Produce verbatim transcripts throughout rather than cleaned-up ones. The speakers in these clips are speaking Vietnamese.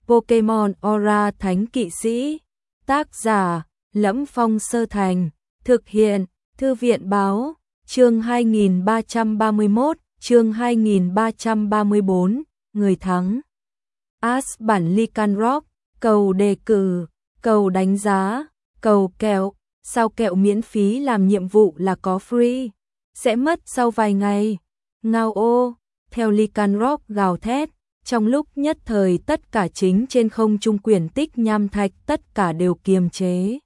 Pokemon Aura Thánh Kỵ Sĩ. Tác giả: Lẫm Phong Sơ Thành. Thực hiện: Thư viện báo. Chương hai nghìn ba trăm ba mươi mốt, chương hai nghìn ba trăm ba mươi bốn, người thắng. Ash bản Lycanroc, cầu đề cử, cầu đánh giá, cầu kẹo. Sao kẹo miễn phí làm nhiệm vụ là có free, sẽ mất sau vài ngày. Ngao ô, theo Lycanroc gào thét, trong lúc nhất thời tất cả chính trên không trung quyển tích nham thạch tất cả đều kiềm chế.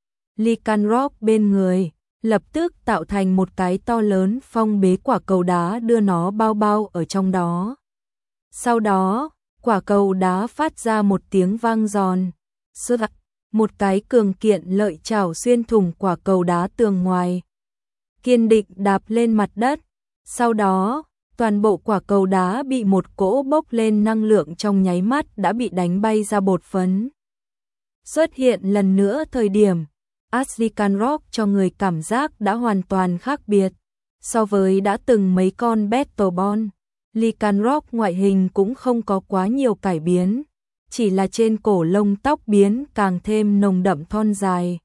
Lycanroc bên người, lập tức tạo thành một cái to lớn phong bế quả cầu đá đưa nó bao bao ở trong đó. Sau đó, quả cầu đá phát ra một tiếng vang giòn. Sơ một cái cường kiện lợi chảo xuyên thủng quả cầu đá tường ngoài, kiên định đạp lên mặt đất. Sau đó, toàn bộ quả cầu đá bị một cỗ bốc lên năng lượng trong nháy mắt đã bị đánh bay ra bột phấn. Xuất hiện lần nữa thời điểm, Ash Lycanroc cho người cảm giác đã hoàn toàn khác biệt. So với đã từng mấy con Battlebond, Lycanroc ngoại hình cũng không có quá nhiều cải biến. Chỉ là trên cổ lông tóc biến càng thêm nồng đậm thon dài.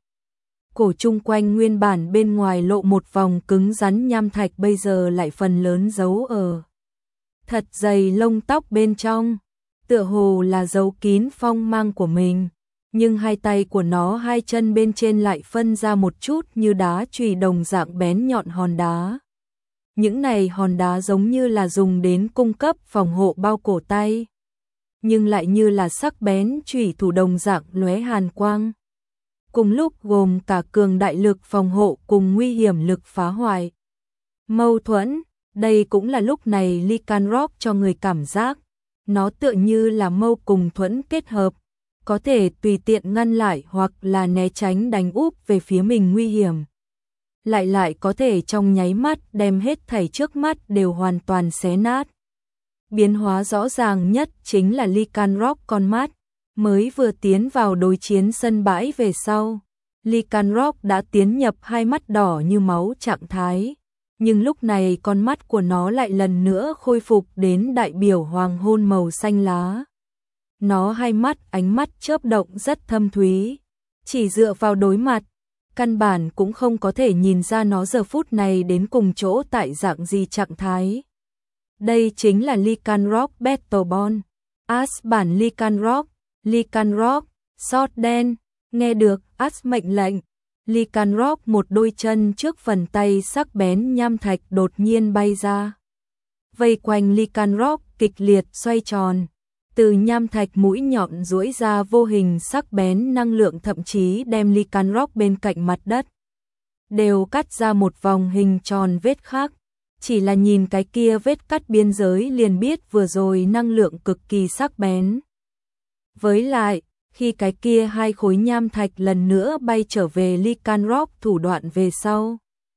Cổ chung quanh nguyên bản bên ngoài lộ một vòng cứng rắn nham thạch bây giờ lại phần lớn giấu ở thật dày lông tóc bên trong, tựa hồ là giấu kín phong mang của mình. Nhưng hai tay của nó hai chân bên trên lại phân ra một chút như đá chùy đồng dạng bén nhọn hòn đá. Những này hòn đá giống như là dùng đến cung cấp phòng hộ bao cổ tay, nhưng lại như là sắc bén chùy thủ đồng dạng lóe hàn quang. Cùng lúc gồm cả cường đại lực phòng hộ cùng nguy hiểm lực phá hoại. Mâu thuẫn, đây cũng là lúc này Lycanroc cho người cảm giác, nó tựa như là mâu cùng thuẫn kết hợp, có thể tùy tiện ngăn lại hoặc là né tránh đánh úp về phía mình nguy hiểm. Lại lại có thể trong nháy mắt đem hết thảy trước mắt đều hoàn toàn xé nát. Biến hóa rõ ràng nhất chính là Lycanroc con mắt. Mới vừa tiến vào đối chiến sân bãi về sau, Lycanroc đã tiến nhập hai mắt đỏ như máu trạng thái. Nhưng lúc này con mắt của nó lại lần nữa khôi phục đến đại biểu hoàng hôn màu xanh lá. Nó hai mắt ánh mắt chớp động rất thâm thúy. Chỉ dựa vào đối mặt, căn bản cũng không có thể nhìn ra nó giờ phút này đến cùng chỗ tại dạng gì trạng thái. Đây chính là Lycanroc Battlebond. Ash bản Lycanroc. Lycanroc, sót đen, nghe được Ash mệnh lệnh. Lycanroc một đôi chân trước phần tay sắc bén nham thạch đột nhiên bay ra. Vây quanh Lycanroc kịch liệt xoay tròn. Từ nham thạch mũi nhọn duỗi ra vô hình sắc bén năng lượng thậm chí đem Lycanroc bên cạnh mặt đất đều cắt ra một vòng hình tròn vết khác. Chỉ là nhìn cái kia vết cắt biên giới liền biết vừa rồi năng lượng cực kỳ sắc bén. Với lại, khi cái kia hai khối nham thạch lần nữa bay trở về Lycanroc thủ đoạn về sau,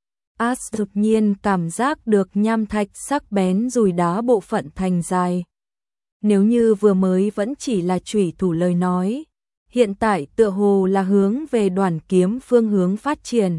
Ash đột nhiên cảm giác được nham thạch sắc bén dùi đá bộ phận thành dài. Nếu như vừa mới vẫn chỉ là chủy thủ lời nói, hiện tại tựa hồ là hướng về đoàn kiếm phương hướng phát triển.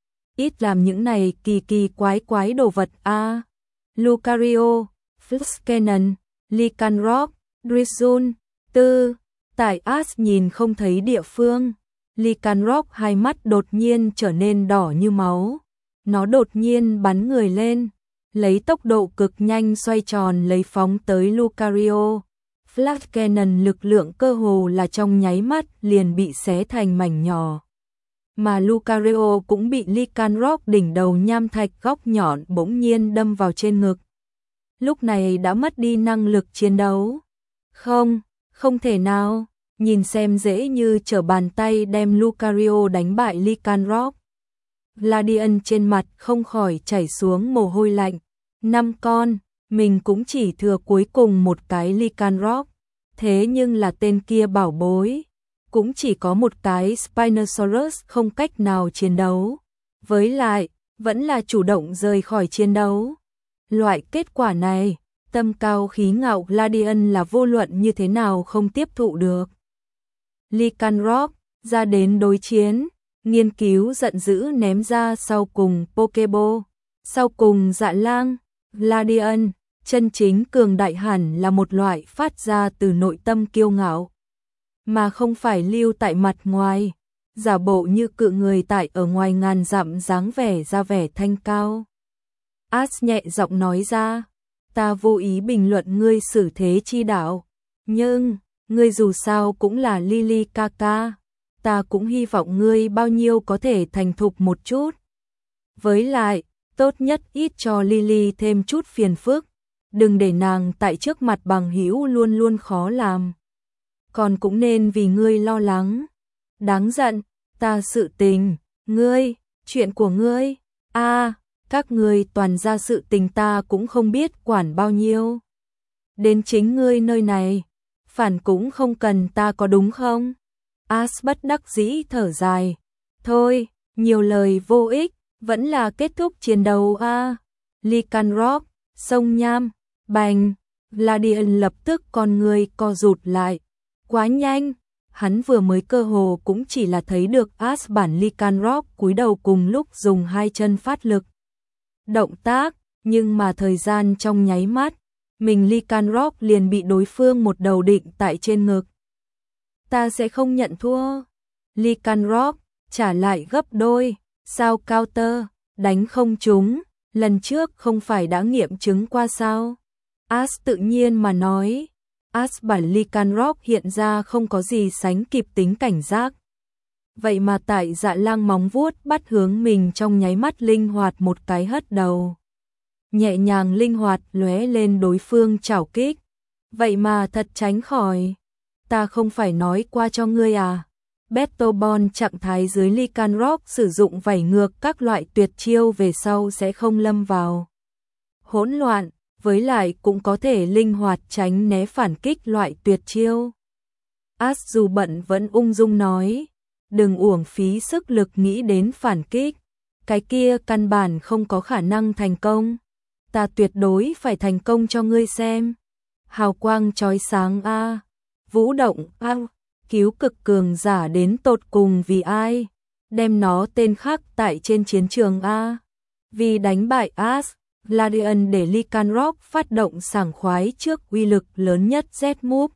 Ít làm những này kỳ kỳ quái quái đồ vật a. À, Lucario, Fluxcanon, Lycanroc, Drizzle, tư. Tại Ash nhìn không thấy địa phương, Lycanroc hai mắt đột nhiên trở nên đỏ như máu. Nó đột nhiên bắn người lên, lấy tốc độ cực nhanh xoay tròn lấy phóng tới Lucario. Flash Cannon lực lượng cơ hồ là trong nháy mắt liền bị xé thành mảnh nhỏ. Mà Lucario cũng bị Lycanroc đỉnh đầu nham thạch góc nhọn bỗng nhiên đâm vào trên ngực. Lúc này đã mất đi năng lực chiến đấu. Không, không thể nào, nhìn xem dễ như trở bàn tay đem Lucario đánh bại Lycanroc. Gladian trên mặt không khỏi chảy xuống mồ hôi lạnh. Năm con, mình cũng chỉ thừa cuối cùng một cái Lycanroc. Thế nhưng là tên kia bảo bối, cũng chỉ có một cái Spinosaurus không cách nào chiến đấu. Với lại, vẫn là chủ động rời khỏi chiến đấu. Loại kết quả này, tâm cao khí ngạo Gladian là vô luận như thế nào không tiếp thụ được. Lycanroc, ra đến đối chiến, nghiên cứu giận dữ ném ra sau cùng Pokeball. Sau cùng Dạ Lang, Gladian, chân chính cường đại hẳn là một loại phát ra từ nội tâm kiêu ngạo. mà không phải lưu tại mặt ngoài, giả bộ như cự người tại ở ngoài ngàn dặm dáng vẻ ra vẻ thanh cao. As nhẹ giọng nói ra, ta vô ý bình luận ngươi xử thế chi đạo, nhưng, ngươi dù sao cũng là Lily ca ca, ta cũng hy vọng ngươi bao nhiêu có thể thành thục một chút. Với lại, tốt nhất ít cho Lily thêm chút phiền phức, đừng để nàng tại trước mặt bằng hữu luôn luôn khó làm. Còn cũng nên vì ngươi lo lắng. Đáng giận, ta sự tình, ngươi, chuyện của ngươi, a à, các ngươi toàn ra sự tình ta cũng không biết quản bao nhiêu. Đến chính ngươi nơi này, phản cũng không cần ta có đúng không? As bất đắc dĩ thở dài. Thôi, nhiều lời vô ích, vẫn là kết thúc chiến đấu a. À. Lycanroc, sông Nham, bành, Gladian lập tức con người co rụt lại. Quá nhanh, hắn vừa mới cơ hồ cũng chỉ là thấy được As bản Lycanroc cúi đầu cùng lúc dùng hai chân phát lực. Động tác, nhưng mà thời gian trong nháy mắt, mình Lycanroc liền bị đối phương một đầu định tại trên ngực. Ta sẽ không nhận thua. Lycanroc trả lại gấp đôi, sao counter, đánh không trúng, lần trước không phải đã nghiệm chứng qua sao? As tự nhiên mà nói. As bản Lycanroc hiện ra không có gì sánh kịp tính cảnh giác. Vậy mà tại Dạ Lang móng vuốt bắt hướng mình trong nháy mắt linh hoạt một cái hất đầu. Nhẹ nhàng linh hoạt lóe lên đối phương chảo kích. Vậy mà thật tránh khỏi. Ta không phải nói qua cho ngươi à. Bettobon trạng thái dưới Lycanroc sử dụng vảy ngược các loại tuyệt chiêu về sau sẽ không lâm vào hỗn loạn, với lại cũng có thể linh hoạt tránh né phản kích loại tuyệt chiêu. As dù bận vẫn ung dung nói, đừng uổng phí sức lực nghĩ đến phản kích, cái kia căn bản không có khả năng thành công. Ta tuyệt đối phải thành công cho ngươi xem. Hào quang chói sáng a, vũ động a, cứu cực cường giả đến tột cùng vì ai? Đem nó tên khác tại trên chiến trường a. Vì đánh bại As, Gladian để Lycanroc phát động sảng khoái trước uy lực lớn nhất Z-Move.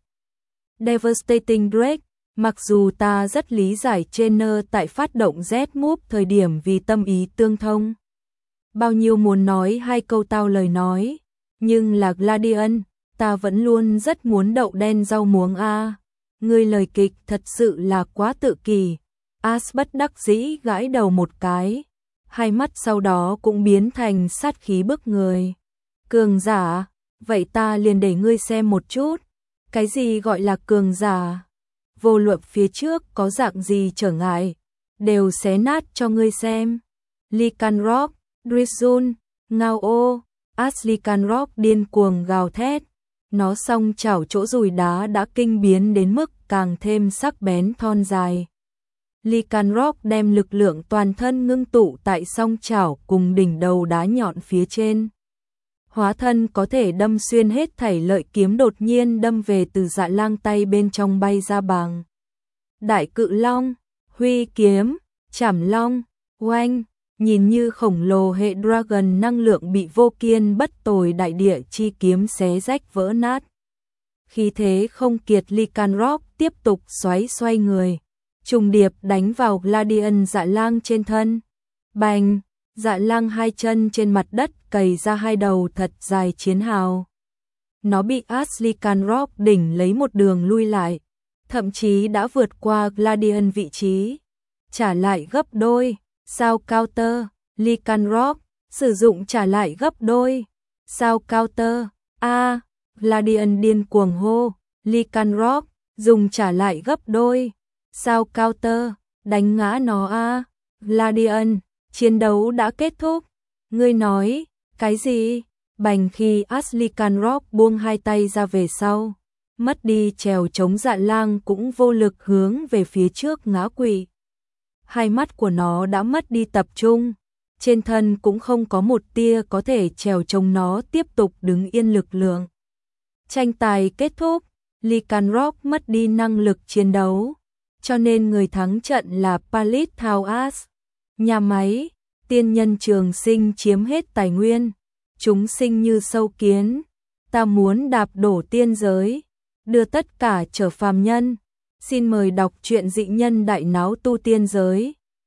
Devastating Drake, mặc dù ta rất lý giải trainer tại phát động Z-Move thời điểm vì tâm ý tương thông. Bao nhiêu muốn nói hai câu tao lời nói, nhưng là Gladian, ta vẫn luôn rất muốn đậu đen rau muống a. Ngươi lời kịch thật sự là quá tự kỳ. As bất đắc dĩ gãi đầu một cái, hai mắt sau đó cũng biến thành sát khí bức người. Cường giả, vậy ta liền để ngươi xem một chút, cái gì gọi là cường giả? Vô luận phía trước có dạng gì trở ngại, đều xé nát cho ngươi xem. Lycanroc, Drizun, Ngao ô, As Lycanroc điên cuồng gào thét. Nó song chảo chỗ dùi đá đã kinh biến đến mức càng thêm sắc bén thon dài. Lycanroc đem lực lượng toàn thân ngưng tụ tại song chảo cùng đỉnh đầu đá nhọn phía trên. Hóa thân có thể đâm xuyên hết thảy lợi kiếm đột nhiên đâm về từ Dạ Lang tay bên trong bay ra bằng. Đại cự long, huy kiếm, chảm long, oanh, nhìn như khổng lồ hệ dragon năng lượng bị vô kiên bất tồi đại địa chi kiếm xé rách vỡ nát. Khi thế không kiệt Lycanroc tiếp tục xoáy xoay người, trùng điệp đánh vào Gladian Dạ Lang trên thân. Bành, Dạ Lang hai chân trên mặt đất cày ra hai đầu thật dài chiến hào. Nó bị As Lycanroc đỉnh lấy một đường lui lại, thậm chí đã vượt qua Gladian vị trí, trả lại gấp đôi. Sao counter, Lycanroc, sử dụng trả lại gấp đôi. Sao counter, a, à, Gladian điên cuồng hô, Lycanroc, dùng trả lại gấp đôi. Sao counter, đánh ngã nó a, à. Gladian, chiến đấu đã kết thúc. Ngươi nói, cái gì? Bành khi As Lycanroc buông hai tay ra về sau, mất đi trèo chống Dạ Lang cũng vô lực hướng về phía trước ngã quỵ. Hai mắt của nó đã mất đi tập trung, trên thân cũng không có một tia có thể trèo chống nó tiếp tục đứng yên lực lượng. Tranh tài kết thúc, Lycanroc mất đi năng lực chiến đấu, cho nên người thắng trận là Paleothal As. Nhà máy, tiên nhân trường sinh chiếm hết tài nguyên, chúng sinh như sâu kiến, ta muốn đạp đổ tiên giới, đưa tất cả trở phàm nhân. Xin mời đọc truyện Dị nhân đại náo tu tiên giới.